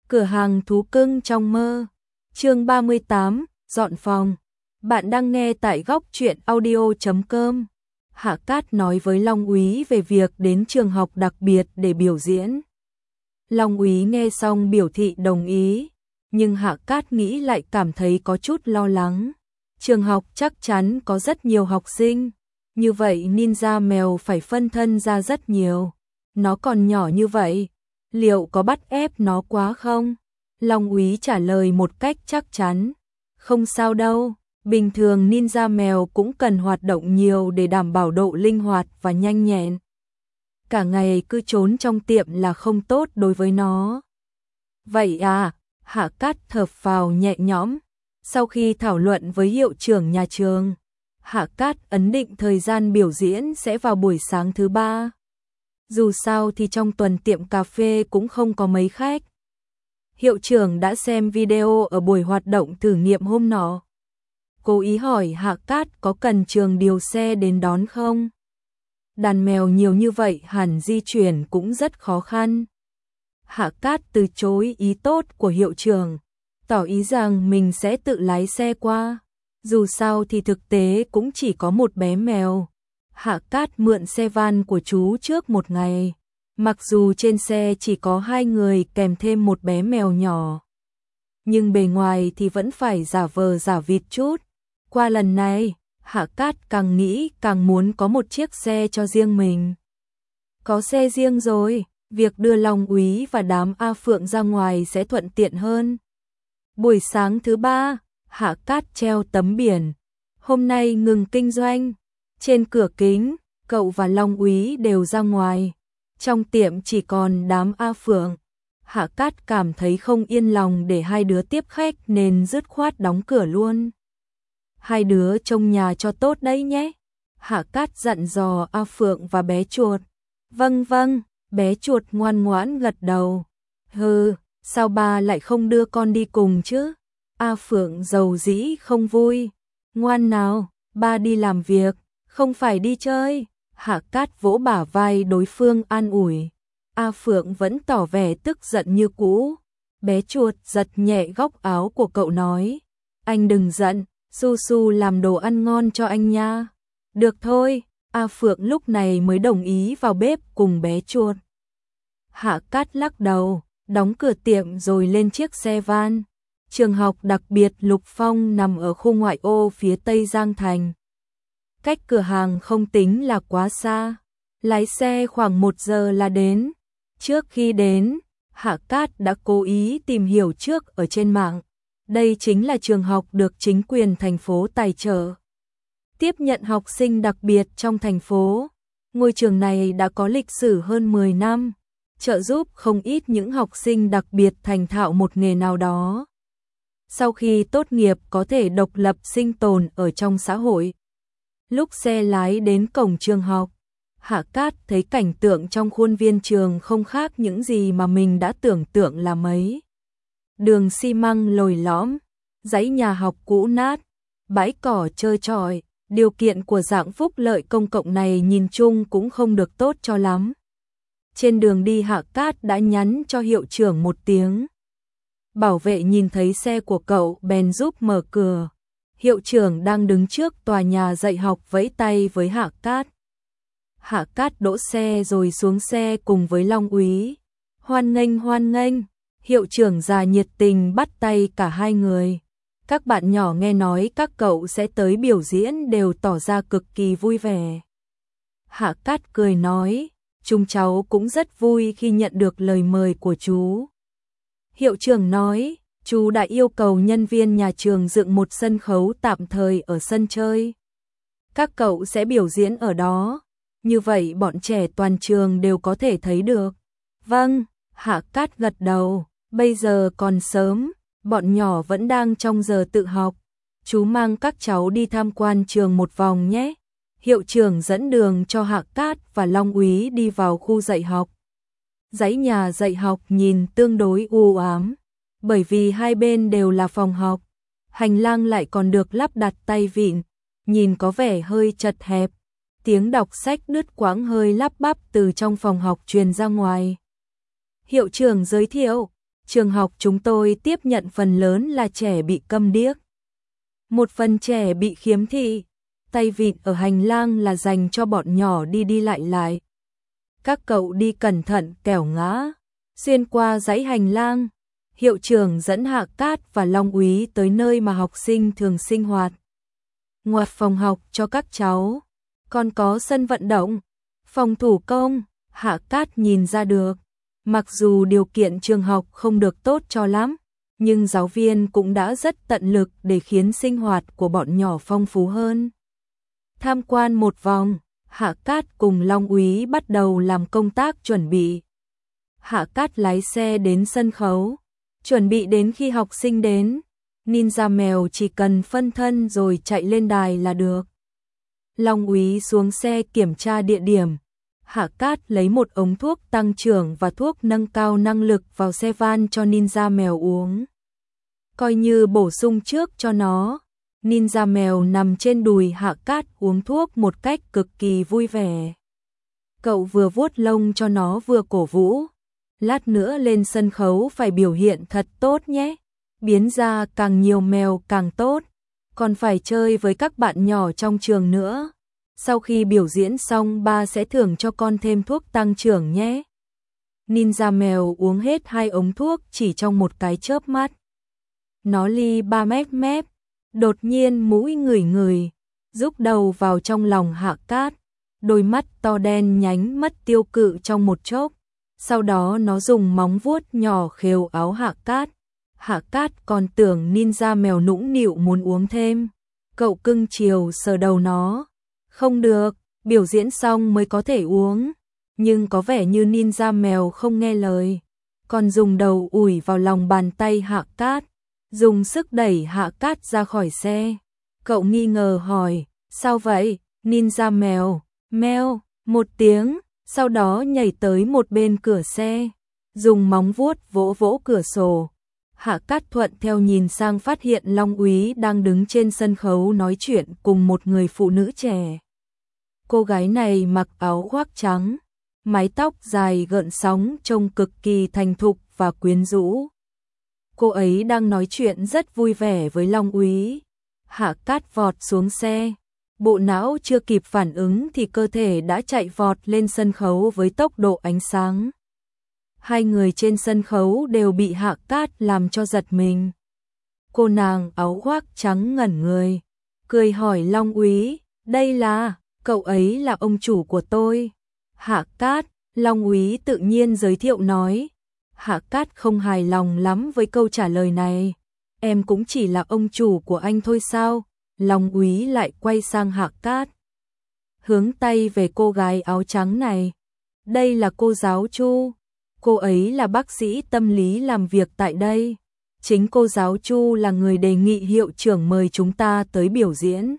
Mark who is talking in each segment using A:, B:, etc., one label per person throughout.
A: Cửa hàng thú cưng trong mơ. Chương 38, dọn phòng. Bạn đang nghe tại góc truyện audio.com. Hạ Cát nói với Long Úy về việc đến trường học đặc biệt để biểu diễn. Long Úy nghe xong biểu thị đồng ý, nhưng Hạ Cát nghĩ lại cảm thấy có chút lo lắng. Trường học chắc chắn có rất nhiều học sinh, như vậy ninja mèo phải phân thân ra rất nhiều. Nó còn nhỏ như vậy, liệu có bắt ép nó quá không? Long Úy trả lời một cách chắc chắn. Không sao đâu, bình thường ninja mèo cũng cần hoạt động nhiều để đảm bảo độ linh hoạt và nhanh nhẹn. Cả ngày cứ trốn trong tiệm là không tốt đối với nó. Vậy à, Hạ Cát thở phào nhẹ nhõm. Sau khi thảo luận với hiệu trưởng nhà trường, Hạ Cát ấn định thời gian biểu diễn sẽ vào buổi sáng thứ ba. Dù sao thì trong tuần tiệm cà phê cũng không có mấy khách. Hiệu trưởng đã xem video ở buổi hoạt động thử nghiệm hôm nọ. Cố ý hỏi Hạ Cát có cần trường điều xe đến đón không? Đàn mèo nhiều như vậy hẳn di chuyển cũng rất khó khăn. Hạ Cát từ chối ý tốt của hiệu trưởng, tỏ ý rằng mình sẽ tự lái xe qua. Dù sao thì thực tế cũng chỉ có một bé mèo. Hạ Cát mượn xe van của chú trước một ngày. Mặc dù trên xe chỉ có 2 người kèm thêm một bé mèo nhỏ, nhưng bề ngoài thì vẫn phải giả vờ giả vịt chút. Qua lần này, Hạ Cát càng nghĩ càng muốn có một chiếc xe cho riêng mình. Có xe riêng rồi, việc đưa Long Úy và đám A Phượng ra ngoài sẽ thuận tiện hơn. Buổi sáng thứ ba, Hạ Cát treo tấm biển hôm nay ngừng kinh doanh. Trên cửa kính, cậu và Long Úy đều ra ngoài. Trong tiệm chỉ còn đám A Phượng. Hạ Cát cảm thấy không yên lòng để hai đứa tiếp khách nên dứt khoát đóng cửa luôn. Hai đứa trông nhà cho tốt đấy nhé. Hạ Cát dặn dò A Phượng và bé chuột. Vâng vâng, bé chuột ngoan ngoãn gật đầu. Hừ, sao ba lại không đưa con đi cùng chứ? A Phượng dầu dĩ không vui. Ngoan nào, ba đi làm việc, không phải đi chơi. Hạ Cát vỗ bả vai đối phương an ủi. A Phượng vẫn tỏ vẻ tức giận như cũ. Bé chuột giật nhẹ góc áo của cậu nói. Anh đừng giận, Su Su làm đồ ăn ngon cho anh nha. Được thôi, A Phượng lúc này mới đồng ý vào bếp cùng bé chuột. Hạ Cát lắc đầu, đóng cửa tiệm rồi lên chiếc xe van. Trường học đặc biệt Lục Phong nằm ở khu ngoại ô phía tây Giang Thành. Cách cửa hàng không tính là quá xa, lái xe khoảng 1 giờ là đến. Trước khi đến, Hạ Cát đã cố ý tìm hiểu trước ở trên mạng. Đây chính là trường học được chính quyền thành phố tài trợ, tiếp nhận học sinh đặc biệt trong thành phố. Ngôi trường này đã có lịch sử hơn 10 năm, trợ giúp không ít những học sinh đặc biệt thành thạo một nghề nào đó. Sau khi tốt nghiệp có thể độc lập sinh tồn ở trong xã hội. Lúc xe lái đến cổng trường học, Hạ Cát thấy cảnh tượng trong khuôn viên trường không khác những gì mà mình đã tưởng tượng là mấy. Đường xi măng lồi lõm, dãy nhà học cũ nát, bãi cỏ trơ trọi, điều kiện của dạng phúc lợi công cộng này nhìn chung cũng không được tốt cho lắm. Trên đường đi Hạ Cát đã nhắn cho hiệu trưởng một tiếng. Bảo vệ nhìn thấy xe của cậu bèn giúp mở cửa. Hiệu trưởng đang đứng trước tòa nhà dạy học vẫy tay với Hạ Cát. Hạ Cát đỗ xe rồi xuống xe cùng với Long Úy. Hoan nghênh hoan nghênh. Hiệu trưởng già nhiệt tình bắt tay cả hai người. Các bạn nhỏ nghe nói các cậu sẽ tới biểu diễn đều tỏ ra cực kỳ vui vẻ. Hạ Cát cười nói, chúng cháu cũng rất vui khi nhận được lời mời của chú. Hiệu trưởng nói, chú đã yêu cầu nhân viên nhà trường dựng một sân khấu tạm thời ở sân chơi. Các cậu sẽ biểu diễn ở đó, như vậy bọn trẻ toàn trường đều có thể thấy được. Vâng, Hạ Cát gật đầu, bây giờ còn sớm, bọn nhỏ vẫn đang trong giờ tự học. Chú mang các cháu đi tham quan trường một vòng nhé. Hiệu trưởng dẫn đường cho Hạ Cát và Long Úy đi vào khu dạy học. Dãy nhà dạy học nhìn tương đối u ám, bởi vì hai bên đều là phòng học. Hành lang lại còn được lắp đặt tay vịn, nhìn có vẻ hơi chật hẹp. Tiếng đọc sách đứt quãng hơi lắp bắp từ trong phòng học truyền ra ngoài. Hiệu trưởng giới thiệu, Trường học chúng tôi tiếp nhận phần lớn là trẻ bị câm điếc. Một phần trẻ bị khiếm thị, tay vịn ở hành lang là dành cho bọn nhỏ đi đi lại lại. Các cậu đi cẩn thận kẻo ngã. Xuyên qua dãy hành lang, hiệu trưởng dẫn Hạ Cát và Long Úy tới nơi mà học sinh thường sinh hoạt. Ngoặt phòng học cho các cháu, còn có sân vận động, phòng thủ công. Hạ Cát nhìn ra được, mặc dù điều kiện trường học không được tốt cho lắm, nhưng giáo viên cũng đã rất tận lực để khiến sinh hoạt của bọn nhỏ phong phú hơn. Tham quan một vòng, Hạ Cát cùng Long Úy bắt đầu làm công tác chuẩn bị. Hạ Cát lái xe đến sân khấu, chuẩn bị đến khi học sinh đến, ninja mèo chỉ cần phân thân rồi chạy lên đài là được. Long Úy xuống xe kiểm tra địa điểm. Hạ Cát lấy một ống thuốc tăng trưởng và thuốc nâng cao năng lực vào xe van cho ninja mèo uống. Coi như bổ sung trước cho nó. Ninja mèo nằm trên đùi Hạ Cát uống thuốc một cách cực kỳ vui vẻ. Cậu vừa vuốt lông cho nó vừa cổ vũ. Lát nữa lên sân khấu phải biểu hiện thật tốt nhé. Biến ra càng nhiều mèo càng tốt. Còn phải chơi với các bạn nhỏ trong trường nữa. Sau khi biểu diễn xong ba sẽ thưởng cho con thêm thuốc tăng trưởng nhé. Ninja mèo uống hết 2 ống thuốc chỉ trong một cái chớp mắt. Nó li ba mép mép, đột nhiên mũi ngửi ngửi, rúc đầu vào trong lòng Hạ Cát. Đôi mắt to đen nhánh mất tiêu cự trong một chốc. Sau đó nó dùng móng vuốt nhỏ khều áo Hạ Cát. Hạ Cát còn tưởng ninja mèo nũng nịu muốn uống thêm. Cậu cưng chiều sờ đầu nó. Không được, biểu diễn xong mới có thể uống. Nhưng có vẻ như ninja mèo không nghe lời. Còn dùng đầu ủi vào lòng bàn tay Hạ Cát. Dùng sức đẩy Hạ Cát ra khỏi xe. Cậu nghi ngờ hỏi, sao vậy, ninja mèo, meo, một tiếng, sau đó nhảy tới một bên cửa xe. Dùng móng vuốt vỗ vỗ cửa sổ. Hạ Cát thuận theo nhìn sang phát hiện Long Úy đang đứng trên sân khấu nói chuyện cùng một người phụ nữ trẻ. Cô gái này mặc áo khoác trắng, mái tóc dài gợn sóng trông cực kỳ thành thục và quyến rũ. Cô ấy đang nói chuyện rất vui vẻ với Long Úy. Hạ Cát vọt xuống xe. Bộ não chưa kịp phản ứng thì cơ thể đã chạy vọt lên sân khấu với tốc độ ánh sáng. Hai người trên sân khấu đều bị Hạ Cát làm cho giật mình. Cô nàng áo khoác trắng ngẩn người, cười hỏi Long Úy, đây là, cậu ấy là ông chủ của tôi. Hạ Cát, Long Úy tự nhiên giới thiệu nói. Hạ Cát không hài lòng lắm với câu trả lời này. Em cũng chỉ là ông chủ của anh thôi sao? Long Úy lại quay sang Hạ Cát. Hướng tay về cô gái áo trắng này. Đây là cô giáo Chu. Cô ấy là bác sĩ tâm lý làm việc tại đây. Chính cô giáo Chu là người đề nghị hiệu trưởng mời chúng ta tới biểu diễn.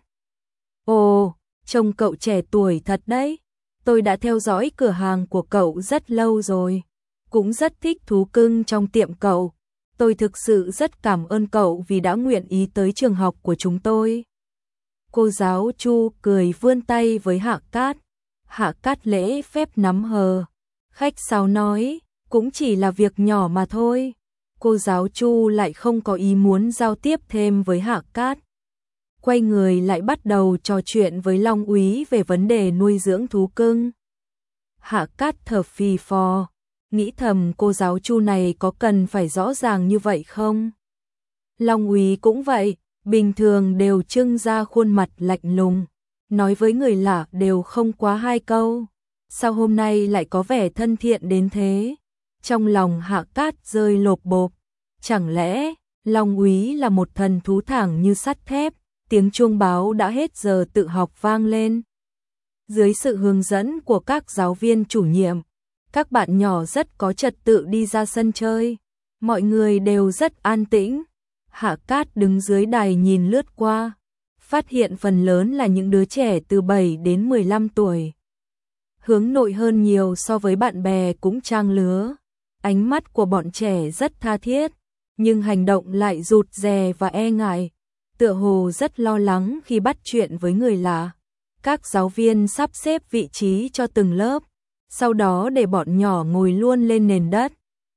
A: Ồ, trông cậu trẻ tuổi thật đấy. Tôi đã theo dõi cửa hàng của cậu rất lâu rồi. Cũng rất thích thú cưng trong tiệm cậu. Tôi thực sự rất cảm ơn cậu vì đã nguyện ý tới trường học của chúng tôi. Cô giáo Chu cười vươn tay với Hạ Cát. Hạ Cát lễ phép nắm hờ. Khách sáo nói, cũng chỉ là việc nhỏ mà thôi. Cô giáo Chu lại không có ý muốn giao tiếp thêm với Hạ Cát. Quay người lại bắt đầu trò chuyện với Long Úy về vấn đề nuôi dưỡng thú cưng. Hạ Cát thở phì phò, nghĩ thầm cô giáo Chu này có cần phải rõ ràng như vậy không? Long Úy cũng vậy, bình thường đều trưng ra khuôn mặt lạnh lùng, nói với người lạ đều không quá 2 câu. Sao hôm nay lại có vẻ thân thiện đến thế? Trong lòng Hạ Cát rơi lộp bộp. Chẳng lẽ Long Úy là một thần thú thẳng như sắt thép? Tiếng chuông báo đã hết giờ tự học vang lên. Dưới sự hướng dẫn của các giáo viên chủ nhiệm, các bạn nhỏ rất có trật tự đi ra sân chơi. Mọi người đều rất an tĩnh. Hạ Cát đứng dưới đài nhìn lướt qua, phát hiện phần lớn là những đứa trẻ từ 7 đến 15 tuổi. Hướng nội hơn nhiều so với bạn bè cũng trang lứa. Ánh mắt của bọn trẻ rất tha thiết, nhưng hành động lại rụt rè và e ngại, tựa hồ rất lo lắng khi bắt chuyện với người lạ. Các giáo viên sắp xếp vị trí cho từng lớp, sau đó để bọn nhỏ ngồi luôn lên nền đất.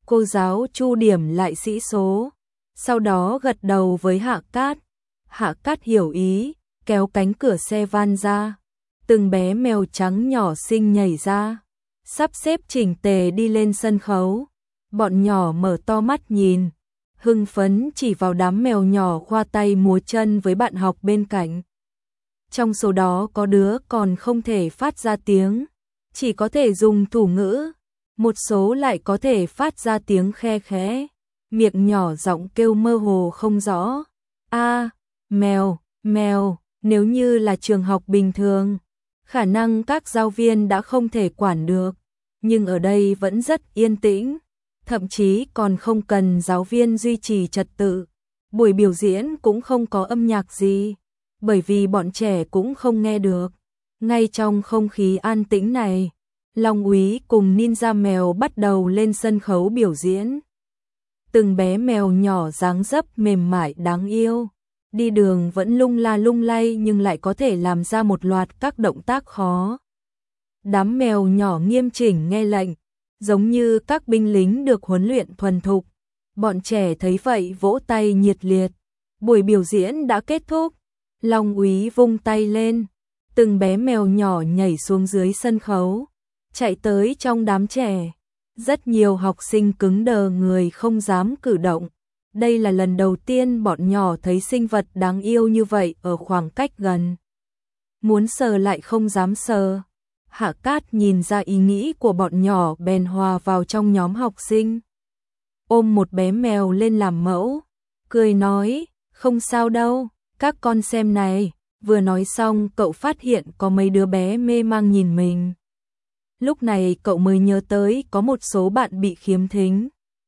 A: Cô giáo Chu điểm lại sĩ số, sau đó gật đầu với Hạ Cát. Hạ Cát hiểu ý, kéo cánh cửa xe van ra. Từng bé mèo trắng nhỏ xinh nhảy ra, sắp xếp chỉnh tề đi lên sân khấu. Bọn nhỏ mở to mắt nhìn, hưng phấn chỉ vào đám mèo nhỏ khoa tay múa chân với bạn học bên cạnh. Trong số đó có đứa còn không thể phát ra tiếng, chỉ có thể dùng thủ ngữ. Một số lại có thể phát ra tiếng khe khẽ, miệng nhỏ giọng kêu mơ hồ không rõ. A, mèo, mèo. Nếu như là trường học bình thường, khả năng các giáo viên đã không thể quản được, nhưng ở đây vẫn rất yên tĩnh, thậm chí còn không cần giáo viên duy trì trật tự. Buổi biểu diễn cũng không có âm nhạc gì, bởi vì bọn trẻ cũng không nghe được. Ngay trong không khí an tĩnh này, Long Úy cùng ninja mèo bắt đầu lên sân khấu biểu diễn. Từng bé mèo nhỏ dáng dấp mềm mại đáng yêu, đi đường vẫn lung la lung lay nhưng lại có thể làm ra một loạt các động tác khó. Đám mèo nhỏ nghiêm chỉnh nghe lệnh, giống như các binh lính được huấn luyện thuần thục. Bọn trẻ thấy vậy vỗ tay nhiệt liệt. Buổi biểu diễn đã kết thúc. Long Úy vung tay lên, từng bé mèo nhỏ nhảy xuống dưới sân khấu, chạy tới trong đám trẻ. Rất nhiều học sinh cứng đờ người không dám cử động. Đây là lần đầu tiên bọn nhỏ thấy sinh vật đáng yêu như vậy ở khoảng cách gần. Muốn sờ lại không dám sờ. Hạ Cát nhìn ra ý nghĩ của bọn nhỏ bèn hòa vào trong nhóm học sinh. Ôm một bé mèo lên làm mẫu, cười nói, không sao đâu, các con xem này. Vừa nói xong cậu phát hiện có mấy đứa bé mê mang nhìn mình. Lúc này cậu mới nhớ tới có một số bạn bị khiếm thính.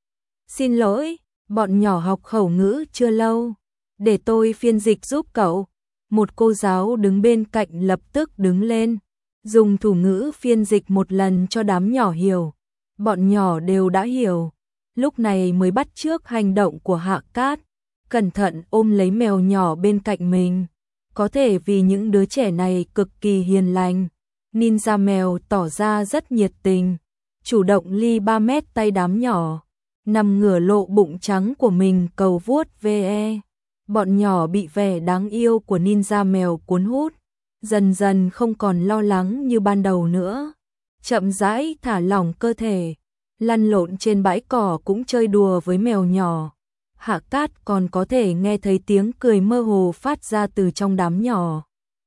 A: Xin lỗi, bọn nhỏ học khẩu ngữ chưa lâu, để tôi phiên dịch giúp cậu. Một cô giáo đứng bên cạnh lập tức đứng lên, dùng thủ ngữ phiên dịch một lần cho đám nhỏ hiểu. Bọn nhỏ đều đã hiểu, lúc này mới bắt chước hành động của Hạ Cát, cẩn thận ôm lấy mèo nhỏ bên cạnh mình. Có thể vì những đứa trẻ này cực kỳ hiền lành, ninja mèo tỏ ra rất nhiệt tình, chủ động ly 3 mét tay đám nhỏ, nằm ngửa lộ bụng trắng của mình cầu vuốt ve. Bọn nhỏ bị vẻ đáng yêu của ninja mèo cuốn hút, dần dần không còn lo lắng như ban đầu nữa. Chậm rãi thả lỏng cơ thể, lăn lộn trên bãi cỏ cũng chơi đùa với mèo nhỏ. Hạ Cát còn có thể nghe thấy tiếng cười mơ hồ phát ra từ trong đám nhỏ.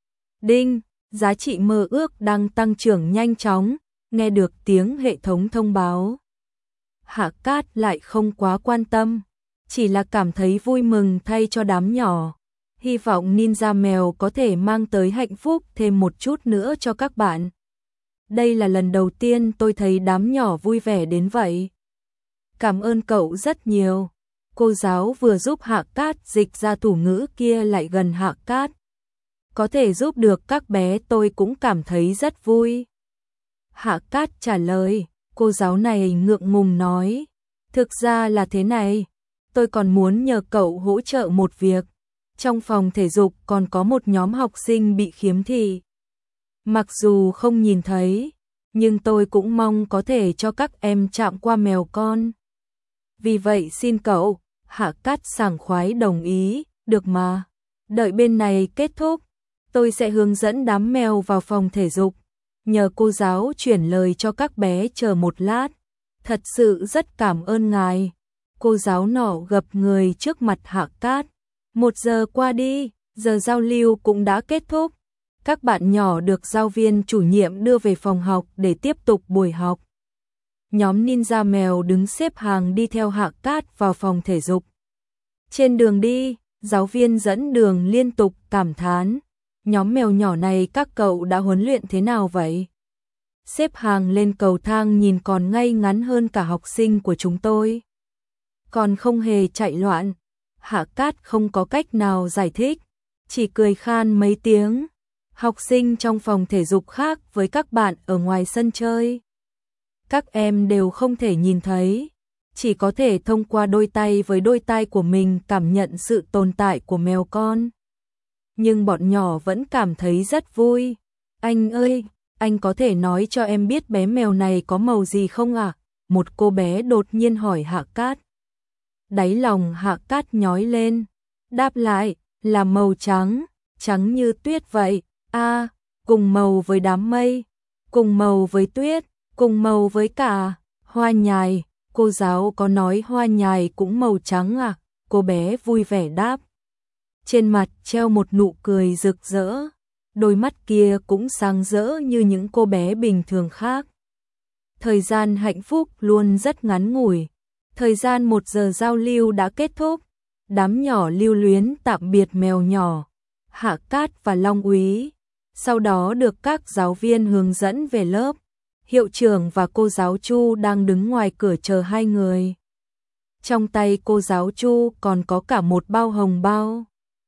A: Đinh, giá trị mơ ước đang tăng trưởng nhanh chóng, nghe được tiếng hệ thống thông báo. Hạ Cát lại không quá quan tâm, chỉ là cảm thấy vui mừng thay cho đám nhỏ. Hy vọng ninja mèo có thể mang tới hạnh phúc thêm một chút nữa cho các bạn. Đây là lần đầu tiên tôi thấy đám nhỏ vui vẻ đến vậy. Cảm ơn cậu rất nhiều. Cô giáo vừa giúp Hạ Cát dịch ra thủ ngữ kia lại gần Hạ Cát. Có thể giúp được các bé tôi cũng cảm thấy rất vui. Hạ Cát trả lời, cô giáo này ngượng ngùng nói. Thực ra là thế này, tôi còn muốn nhờ cậu hỗ trợ một việc. Trong phòng thể dục còn có một nhóm học sinh bị khiếm thị. Mặc dù không nhìn thấy, nhưng tôi cũng mong có thể cho các em chạm qua mèo con. Vì vậy xin cậu. Hạ Cát sảng khoái đồng ý, được mà. Đợi bên này kết thúc, tôi sẽ hướng dẫn đám mèo vào phòng thể dục. Nhờ cô giáo chuyển lời cho các bé chờ một lát. Thật sự rất cảm ơn ngài. Cô giáo nọ gập người trước mặt Hạ Cát. 1 giờ qua đi, giờ giao lưu cũng đã kết thúc. Các bạn nhỏ được giáo viên chủ nhiệm đưa về phòng học để tiếp tục buổi học. Nhóm ninja mèo đứng xếp hàng đi theo Hạ Cát vào phòng thể dục. Trên đường đi, giáo viên dẫn đường liên tục cảm thán. Nhóm mèo nhỏ này các cậu đã huấn luyện thế nào vậy? Xếp hàng lên cầu thang nhìn còn ngay ngắn hơn cả học sinh của chúng tôi. Còn không hề chạy loạn. Hạ Cát không có cách nào giải thích, chỉ cười khan mấy tiếng. Học sinh trong phòng thể dục khác với các bạn ở ngoài sân chơi. Các em đều không thể nhìn thấy, chỉ có thể thông qua đôi tay với đôi tai của mình cảm nhận sự tồn tại của mèo con. Nhưng bọn nhỏ vẫn cảm thấy rất vui. Anh ơi, anh có thể nói cho em biết bé mèo này có màu gì không ạ? một cô bé đột nhiên hỏi Hạ Cát. Đáy lòng Hạ Cát nhói lên, đáp lại, là màu trắng, trắng như tuyết vậy. A, cùng màu với đám mây, cùng màu với tuyết, cùng màu với cả hoa nhài. Cô giáo có nói hoa nhài cũng màu trắng à? Cô bé vui vẻ đáp. Trên mặt treo một nụ cười rực rỡ, đôi mắt kia cũng sáng rỡ như những cô bé bình thường khác. Thời gian hạnh phúc luôn rất ngắn ngủi. Thời gian 1 giờ giao lưu đã kết thúc. Đám nhỏ lưu luyến tạm biệt mèo nhỏ, Hạ Cát và Long Úy. Sau đó được các giáo viên hướng dẫn về lớp. Hiệu trưởng và cô giáo Chu đang đứng ngoài cửa chờ hai người. Trong tay cô giáo Chu còn có cả một bao hồng bao.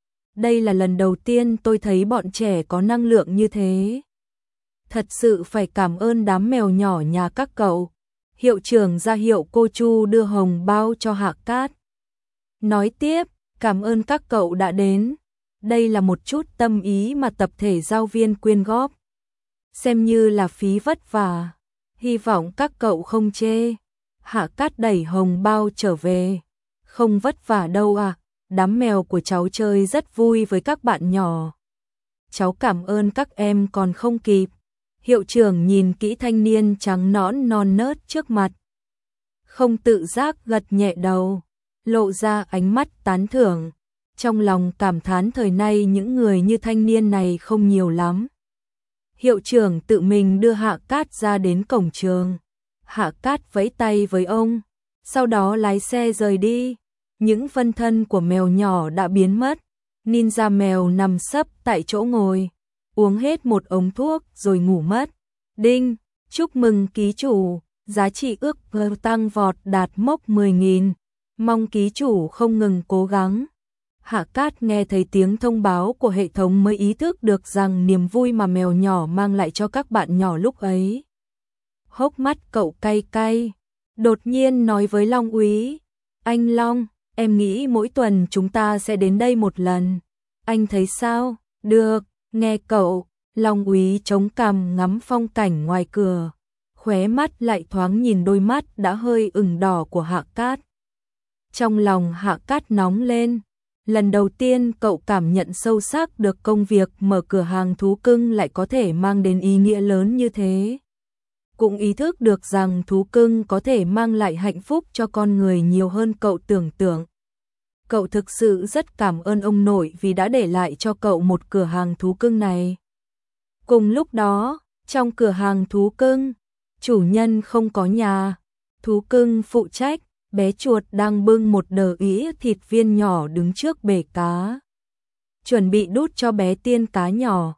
A: Đây là lần đầu tiên tôi thấy bọn trẻ có năng lượng như thế. Thật sự phải cảm ơn đám mèo nhỏ nhà các cậu. Hiệu trưởng ra hiệu cô Chu đưa hồng bao cho Hạ Cát. Nói tiếp, cảm ơn các cậu đã đến. Đây là một chút tâm ý mà tập thể giáo viên quyên góp. Xem như là phí vất vả. Hy vọng các cậu không chê. Hạ Cát đẩy hồng bao trở về. Không vất vả đâu à, đám mèo của cháu chơi rất vui với các bạn nhỏ. Cháu cảm ơn các em còn không kịp. Hiệu trưởng nhìn kỹ thanh niên trắng nõn non nớt trước mặt. Không tự giác gật nhẹ đầu, lộ ra ánh mắt tán thưởng. Trong lòng cảm thán thời nay những người như thanh niên này không nhiều lắm. Hiệu trưởng tự mình đưa Hạ Cát ra đến cổng trường. Hạ Cát vẫy tay với ông, sau đó lái xe rời đi. Những phân thân của mèo nhỏ đã biến mất. Ninja mèo nằm sấp tại chỗ ngồi, uống hết một ống thuốc rồi ngủ mất. Đinh, chúc mừng ký chủ, giá trị ước tăng vọt đạt mốc 10.000. Mong ký chủ không ngừng cố gắng. Hạ Cát nghe thấy tiếng thông báo của hệ thống mới ý thức được rằng niềm vui mà mèo nhỏ mang lại cho các bạn nhỏ lúc ấy. Hốc mắt cậu cay cay, đột nhiên nói với Long Úy, anh Long, em nghĩ mỗi tuần chúng ta sẽ đến đây một lần. Anh thấy sao? Được, nghe cậu. Long Úy chống cằm ngắm phong cảnh ngoài cửa, khóe mắt lại thoáng nhìn đôi mắt đã hơi ửng đỏ của Hạ Cát. Trong lòng Hạ Cát nóng lên. Lần đầu tiên cậu cảm nhận sâu sắc được công việc mở cửa hàng thú cưng lại có thể mang đến ý nghĩa lớn như thế. Cũng ý thức được rằng thú cưng có thể mang lại hạnh phúc cho con người nhiều hơn cậu tưởng tượng. Cậu thực sự rất cảm ơn ông nội vì đã để lại cho cậu một cửa hàng thú cưng này. Cùng lúc đó, trong cửa hàng thú cưng, chủ nhân không có nhà, thú cưng phụ trách, bé chuột đang bưng một đờ ĩa thịt viên nhỏ đứng trước bể cá. Chuẩn bị đút cho bé tiên cá nhỏ.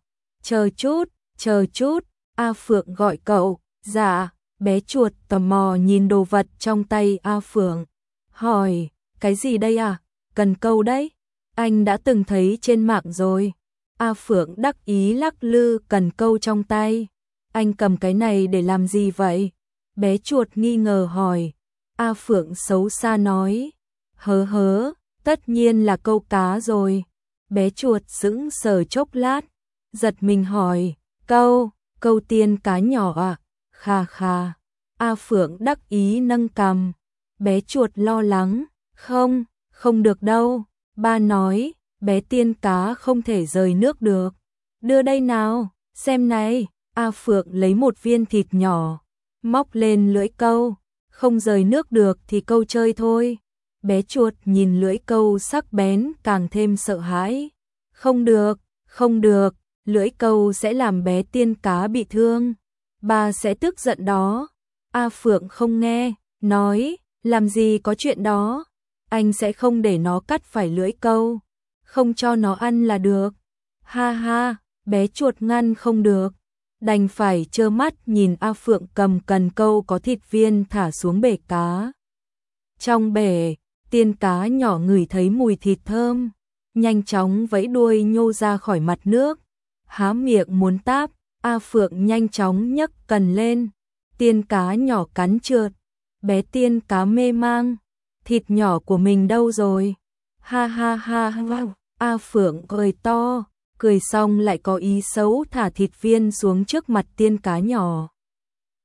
A: Chờ chút, A Phượng gọi cậu. Dạ, bé chuột tò mò nhìn đồ vật trong tay A Phượng. Hỏi, cái gì đây à? Cần câu đấy. Anh đã từng thấy trên mạng rồi. A Phượng đắc ý lắc lư cần câu trong tay. Anh cầm cái này để làm gì vậy? Bé chuột nghi ngờ hỏi. A Phượng xấu xa nói. Hớ, tất nhiên là câu cá rồi. Bé chuột sững sờ chốc lát, giật mình hỏi. Câu tiên cá nhỏ à? Khà. A Phượng đắc ý nâng cằm. Bé chuột lo lắng. Không được đâu. Ba nói, bé tiên cá không thể rời nước được. Đưa đây nào, xem này. A Phượng lấy một viên thịt nhỏ, móc lên lưỡi câu. Không rời nước được thì câu chơi thôi. Bé chuột nhìn lưỡi câu sắc bén càng thêm sợ hãi. Không được, lưỡi câu sẽ làm bé tiên cá bị thương. Ba sẽ tức giận đó. A Phượng không nghe, nói, làm gì có chuyện đó. Anh sẽ không để nó cắt phải lưỡi câu. Không cho nó ăn là được. Ha, bé chuột ngăn không được. Đành phải trơ mắt nhìn A Phượng cầm cần câu có thịt viên thả xuống bể cá. Trong bể, tiên cá nhỏ ngửi thấy mùi thịt thơm, nhanh chóng vẫy đuôi nhô ra khỏi mặt nước. Há miệng muốn táp, A Phượng nhanh chóng nhấc cần lên. Tiên cá nhỏ cắn trượt. Bé tiên cá mê mang. Thịt nhỏ của mình đâu rồi? Ha, A Phượng cười to. Cười xong lại có ý xấu thả thịt viên xuống trước mặt tiên cá nhỏ.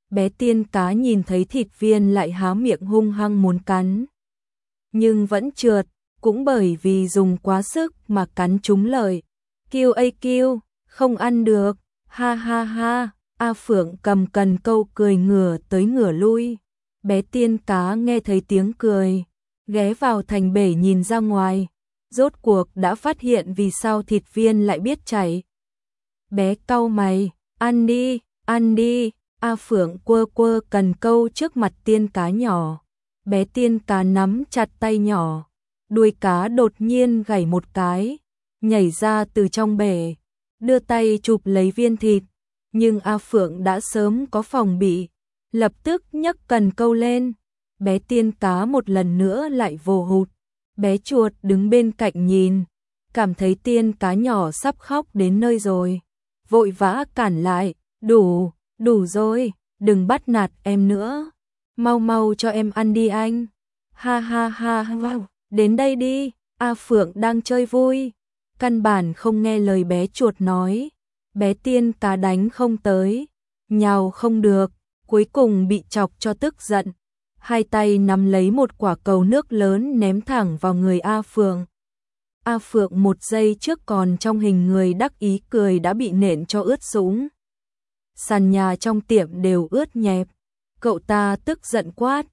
A: Bé tiên cá nhìn thấy thịt viên lại há miệng hung hăng muốn cắn. Nhưng vẫn trượt, cũng bởi vì dùng quá sức mà cắn trúng lợi. Kêu ây kêu, không ăn được, ha ha ha, A Phượng cầm cần câu cười ngửa tới ngửa lui. Bé tiên cá nghe thấy tiếng cười, ghé vào thành bể nhìn ra ngoài, rốt cuộc đã phát hiện vì sao thịt viên lại biết chảy. Bé cau mày, ăn đi, ăn đi, A Phượng quơ quơ cần câu trước mặt tiên cá nhỏ. Bé tiên cá nắm chặt tay nhỏ, đuôi cá đột nhiên gảy một cái, nhảy ra từ trong bể, đưa tay chụp lấy viên thịt, nhưng A Phượng đã sớm có phòng bị, lập tức nhấc cần câu lên, bé tiên cá một lần nữa lại vồ hụt. Bé chuột đứng bên cạnh nhìn, cảm thấy tiên cá nhỏ sắp khóc đến nơi rồi, vội vã cản lại, đủ, đủ rồi, đừng bắt nạt em nữa, mau mau cho em ăn đi anh. Ha ha ha, wow. Đến đây đi, A Phượng đang chơi vui, căn bản không nghe lời bé chuột nói, bé tiên cá đánh không tới, nhào không được, cuối cùng bị chọc cho tức giận. Hai tay nắm lấy một quả cầu nước lớn ném thẳng vào người A Phượng. A Phượng một giây trước còn trong hình người đắc ý cười đã bị nện cho ướt sũng. Sàn nhà trong tiệm đều ướt nhẹp. Cậu ta tức giận quát,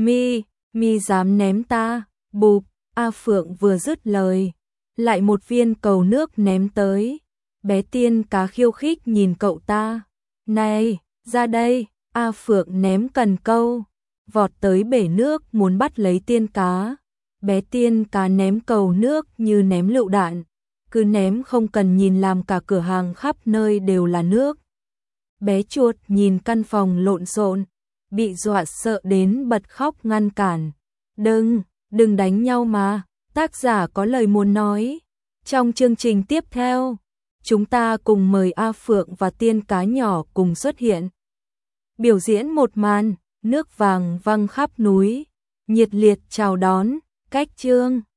A: mi dám ném ta, bụp. A Phượng vừa dứt lời, lại một viên cầu nước ném tới. Bé tiên cá khiêu khích nhìn cậu ta, này, ra đây. A Phượng ném cần câu, vọt tới bể nước muốn bắt lấy tiên cá. Bé tiên cá ném cầu nước như ném lựu đạn, cứ ném không cần nhìn làm cả cửa hàng khắp nơi đều là nước. Bé chuột nhìn căn phòng lộn xộn, bị dọa sợ đến bật khóc ngăn cản. Đừng đánh nhau mà, tác giả có lời muốn nói. Trong chương trình tiếp theo, chúng ta cùng mời A Phượng và tiên cá nhỏ cùng xuất hiện. Biểu diễn một màn, nước vàng văng khắp núi, nhiệt liệt chào đón, cách chương.